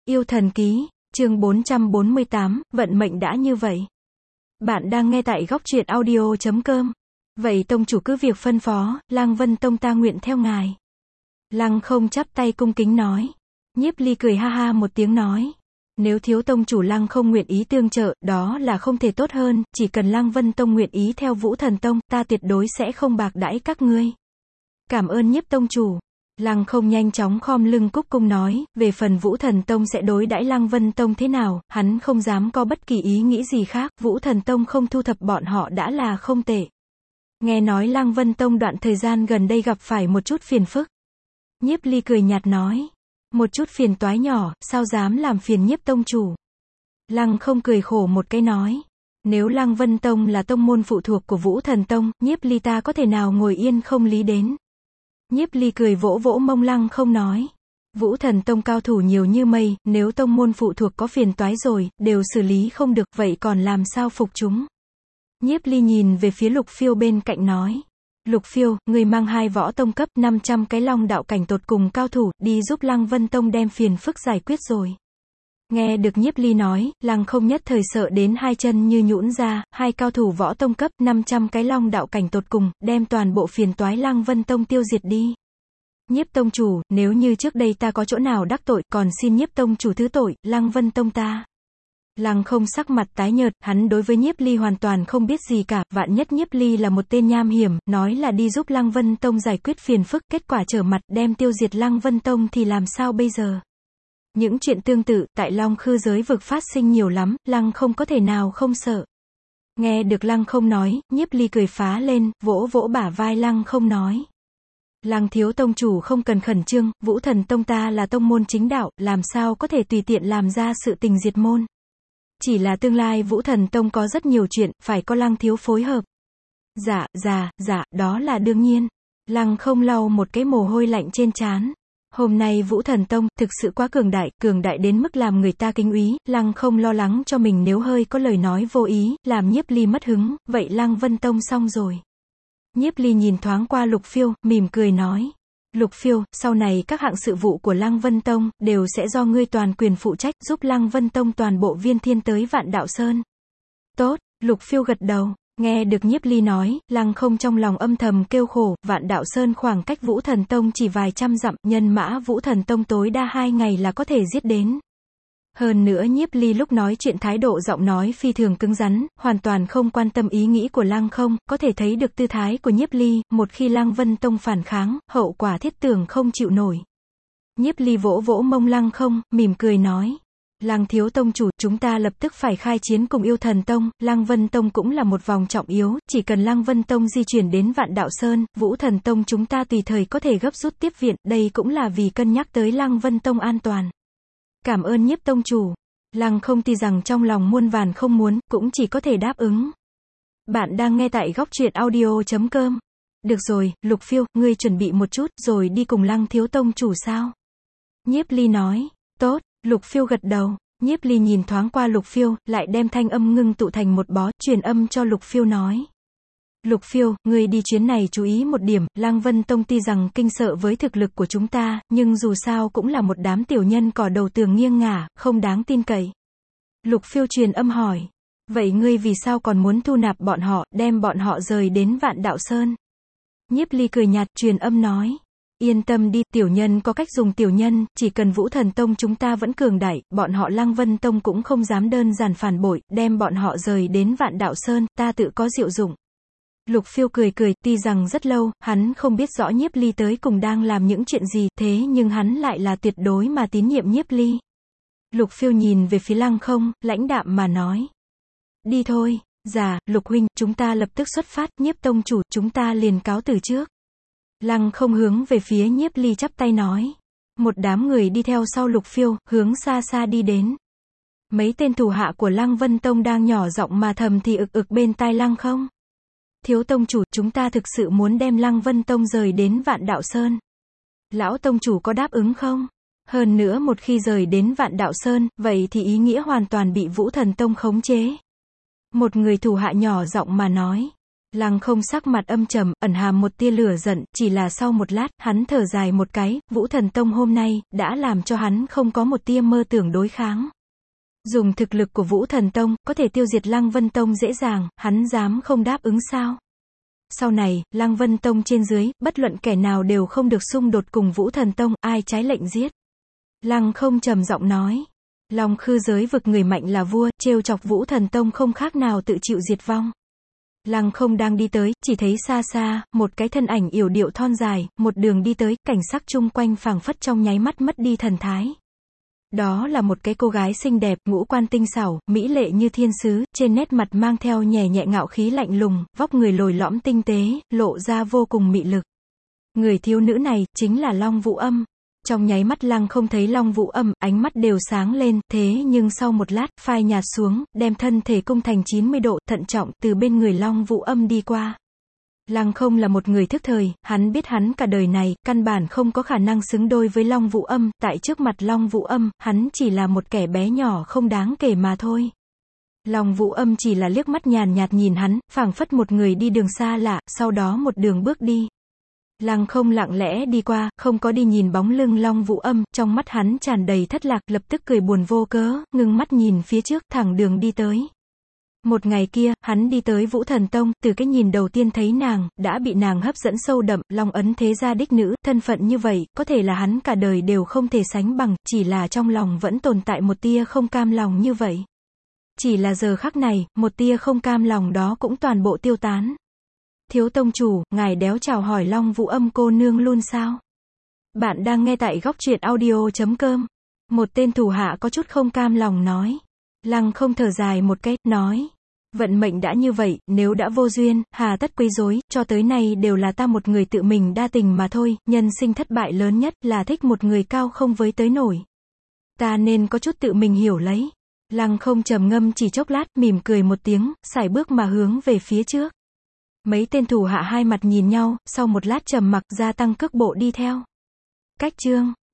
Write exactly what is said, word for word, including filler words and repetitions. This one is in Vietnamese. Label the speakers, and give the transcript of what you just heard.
Speaker 1: Yêu thần ký, chương bốn trăm bốn mươi tám, vận mệnh đã như vậy. Bạn đang nghe tại góc truyện audio chấm com. Vậy tông chủ cứ việc phân phó, Lăng Vân Tông ta nguyện theo ngài. Lăng Không chắp tay cung kính nói. Nhiếp Ly cười ha ha một tiếng nói. Nếu thiếu tông chủ Lăng Không nguyện ý tương trợ, đó là không thể tốt hơn, chỉ cần Lăng Vân Tông nguyện ý theo Vũ Thần Tông, ta tuyệt đối sẽ không bạc đãi các ngươi. Cảm ơn Nhiếp tông chủ. Lăng Không nhanh chóng khom lưng cúc cung nói, về phần Vũ Thần Tông sẽ đối đãi Lăng Vân Tông thế nào, hắn không dám có bất kỳ ý nghĩ gì khác, Vũ Thần Tông không thu thập bọn họ đã là không tệ. Nghe nói Lăng Vân Tông đoạn thời gian gần đây gặp phải một chút phiền phức. Nhiếp Ly cười nhạt nói, một chút phiền toái nhỏ, sao dám làm phiền Nhiếp tông chủ. Lăng Không cười khổ một cái nói, nếu Lăng Vân Tông là tông môn phụ thuộc của Vũ Thần Tông, Nhiếp Ly ta có thể nào ngồi yên không lý đến. Nhiếp Ly cười vỗ vỗ mông Lăng Không nói, Vũ Thần Tông cao thủ nhiều như mây, nếu tông môn phụ thuộc có phiền toái rồi, đều xử lý không được, vậy còn làm sao phục chúng. Nhiếp Ly nhìn về phía Lục Phiêu bên cạnh nói, Lục Phiêu, người mang hai võ tông cấp năm trăm cái long đạo cảnh tột cùng cao thủ, đi giúp Lăng Vân Tông đem phiền phức giải quyết rồi. Nghe được Nhiếp Ly nói, Lăng Không nhất thời sợ đến hai chân như nhũn ra, hai cao thủ võ tông cấp năm trăm cái long đạo cảnh tột cùng, đem toàn bộ phiền toái Lăng Vân Tông tiêu diệt đi. Nhiếp tông chủ, nếu như trước đây ta có chỗ nào đắc tội, còn xin Nhiếp tông chủ thứ tội, Lăng Vân Tông ta. Lăng Không sắc mặt tái nhợt, hắn đối với Nhiếp Ly hoàn toàn không biết gì cả, vạn nhất Nhiếp Ly là một tên nham hiểm, nói là đi giúp Lăng Vân Tông giải quyết phiền phức, kết quả trở mặt đem tiêu diệt Lăng Vân Tông thì làm sao bây giờ? Những chuyện tương tự, tại Long Khư giới vực phát sinh nhiều lắm, Lăng Không có thể nào không sợ. Nghe được Lăng Không nói, Nhiếp Ly cười phá lên, vỗ vỗ bả vai Lăng Không nói. Lăng thiếu tông chủ không cần khẩn trương, Vũ Thần Tông ta là tông môn chính đạo, làm sao có thể tùy tiện làm ra sự tình diệt môn. Chỉ là tương lai Vũ Thần Tông có rất nhiều chuyện, phải có Lăng thiếu phối hợp. Dạ, dạ, dạ, đó là đương nhiên. Lăng Không lau một cái mồ hôi lạnh trên trán. Hôm nay Vũ Thần Tông, thực sự quá cường đại, cường đại đến mức làm người ta kính úy, Lăng Không lo lắng cho mình nếu hơi có lời nói vô ý, làm Nhiếp Ly mất hứng, vậy Lăng Vân Tông xong rồi. Nhiếp Ly nhìn thoáng qua Lục Phiêu, mỉm cười nói. Lục Phiêu, sau này các hạng sự vụ của Lăng Vân Tông, đều sẽ do ngươi toàn quyền phụ trách, giúp Lăng Vân Tông toàn bộ viên thiên tới Vạn Đạo Sơn. Tốt, Lục Phiêu gật đầu. Nghe được Nhiếp Ly nói, Lăng Không trong lòng âm thầm kêu khổ, Vạn Đạo Sơn khoảng cách Vũ Thần Tông chỉ vài trăm dặm, nhân mã Vũ Thần Tông tối đa hai ngày là có thể giết đến. Hơn nữa Nhiếp Ly lúc nói chuyện thái độ giọng nói phi thường cứng rắn, hoàn toàn không quan tâm ý nghĩ của Lăng Không, có thể thấy được tư thái của Nhiếp Ly, một khi Lăng Vân Tông phản kháng, hậu quả thiết tưởng không chịu nổi. Nhiếp Ly vỗ vỗ mông Lăng Không, mỉm cười nói. Lăng thiếu tông chủ, chúng ta lập tức phải khai chiến cùng Yêu Thần Tông, Lăng Vân Tông cũng là một vòng trọng yếu, chỉ cần Lăng Vân Tông di chuyển đến Vạn Đạo Sơn, Vũ Thần Tông chúng ta tùy thời có thể gấp rút tiếp viện, đây cũng là vì cân nhắc tới Lăng Vân Tông an toàn. Cảm ơn Nhiếp tông chủ. Lăng Không tuy rằng trong lòng muôn vàn không muốn, cũng chỉ có thể đáp ứng. Bạn đang nghe tại góc truyện audio chấm com. Được rồi, Lục Phiêu, ngươi chuẩn bị một chút, rồi đi cùng Lăng thiếu tông chủ sao? Nhiếp Ly nói, tốt. Lục Phiêu gật đầu. Nhiếp Ly nhìn thoáng qua Lục Phiêu, lại đem thanh âm ngưng tụ thành một bó, truyền âm cho Lục Phiêu nói. Lục Phiêu, ngươi đi chuyến này chú ý một điểm, Lăng Vân Tông tuy rằng kinh sợ với thực lực của chúng ta, nhưng dù sao cũng là một đám tiểu nhân cỏ đầu tường nghiêng ngả, không đáng tin cậy. Lục Phiêu truyền âm hỏi. Vậy ngươi vì sao còn muốn thu nạp bọn họ, đem bọn họ rời đến Vạn Đạo Sơn? Nhiếp Ly cười nhạt, truyền âm nói. Yên tâm đi, tiểu nhân có cách dùng tiểu nhân, chỉ cần Vũ Thần Tông chúng ta vẫn cường đại, bọn họ Lăng Vân Tông cũng không dám đơn giản phản bội, đem bọn họ rời đến Vạn Đạo Sơn, ta tự có diệu dụng. Lục Phiêu cười cười, tuy rằng rất lâu, hắn không biết rõ Nhiếp Ly tới cùng đang làm những chuyện gì, thế nhưng hắn lại là tuyệt đối mà tín nhiệm Nhiếp Ly. Lục Phiêu nhìn về phía Lăng Không, lãnh đạm mà nói. Đi thôi, dạ, Lục huynh, chúng ta lập tức xuất phát, Nhiếp tông chủ, chúng ta liền cáo từ trước. Lăng Không hướng về phía Nhiếp Ly chắp tay nói. Một đám người đi theo sau Lục Phiêu, hướng xa xa đi đến. Mấy tên thủ hạ của Lăng Vân Tông đang nhỏ giọng mà thầm thì ực ực bên tai Lăng Không. Thiếu tông chủ, chúng ta thực sự muốn đem Lăng Vân Tông rời đến Vạn Đạo Sơn. Lão tông chủ có đáp ứng không? Hơn nữa một khi rời đến Vạn Đạo Sơn, vậy thì ý nghĩa hoàn toàn bị Vũ Thần Tông khống chế. Một người thủ hạ nhỏ giọng mà nói. Lăng Không sắc mặt âm trầm, ẩn hàm một tia lửa giận, chỉ là sau một lát, hắn thở dài một cái, Vũ Thần Tông hôm nay, đã làm cho hắn không có một tia mơ tưởng đối kháng. Dùng thực lực của Vũ Thần Tông, có thể tiêu diệt Lăng Vân Tông dễ dàng, hắn dám không đáp ứng sao? Sau này, Lăng Vân Tông trên dưới, bất luận kẻ nào đều không được xung đột cùng Vũ Thần Tông, ai trái lệnh giết. Lăng Không trầm giọng nói. Long khư giới vực người mạnh là vua, trêu chọc Vũ Thần Tông không khác nào tự chịu diệt vong. Lăng Không đang đi tới, chỉ thấy xa xa, một cái thân ảnh yểu điệu thon dài, một đường đi tới, cảnh sắc chung quanh phảng phất trong nháy mắt mất đi thần thái. Đó là một cái cô gái xinh đẹp, ngũ quan tinh xảo, mỹ lệ như thiên sứ, trên nét mặt mang theo nhẹ nhẹ ngạo khí lạnh lùng, vóc người lồi lõm tinh tế, lộ ra vô cùng mị lực. Người thiếu nữ này, chính là Long Vũ Âm. Trong nháy mắt Lăng Không thấy Long Vũ Âm, ánh mắt đều sáng lên, thế nhưng sau một lát, phai nhạt xuống, đem thân thể cung thành chín mươi độ, thận trọng, từ bên người Long Vũ Âm đi qua. Lăng Không là một người thức thời, hắn biết hắn cả đời này, căn bản không có khả năng xứng đôi với Long Vũ Âm, tại trước mặt Long Vũ Âm, hắn chỉ là một kẻ bé nhỏ không đáng kể mà thôi. Long Vũ Âm chỉ là liếc mắt nhàn nhạt nhìn hắn, phảng phất một người đi đường xa lạ, sau đó một đường bước đi. Lăng Không lặng lẽ đi qua, không có đi nhìn bóng lưng Long Vũ Âm, trong mắt hắn tràn đầy thất lạc, lập tức cười buồn vô cớ, ngưng mắt nhìn phía trước, thẳng đường đi tới. Một ngày kia, hắn đi tới Vũ Thần Tông, từ cái nhìn đầu tiên thấy nàng, đã bị nàng hấp dẫn sâu đậm, Long ấn thế gia đích nữ, thân phận như vậy, có thể là hắn cả đời đều không thể sánh bằng, chỉ là trong lòng vẫn tồn tại một tia không cam lòng như vậy. Chỉ là giờ khắc này, một tia không cam lòng đó cũng toàn bộ tiêu tán. Thiếu tông chủ, ngài đéo chào hỏi Long Vũ Âm cô nương luôn sao? Bạn đang nghe tại góc truyện audio chấm com. Một tên thủ hạ có chút không cam lòng nói. Lăng Không thở dài một cái, nói. Vận mệnh đã như vậy, nếu đã vô duyên, hà tất quấy rối, cho tới nay đều là ta một người tự mình đa tình mà thôi, nhân sinh thất bại lớn nhất là thích một người cao không với tới nổi. Ta nên có chút tự mình hiểu lấy. Lăng Không trầm ngâm chỉ chốc lát, mỉm cười một tiếng, sải bước mà hướng về phía trước. Mấy tên thủ hạ hai mặt nhìn nhau, sau một lát trầm mặc gia tăng cước bộ đi theo. Cách chương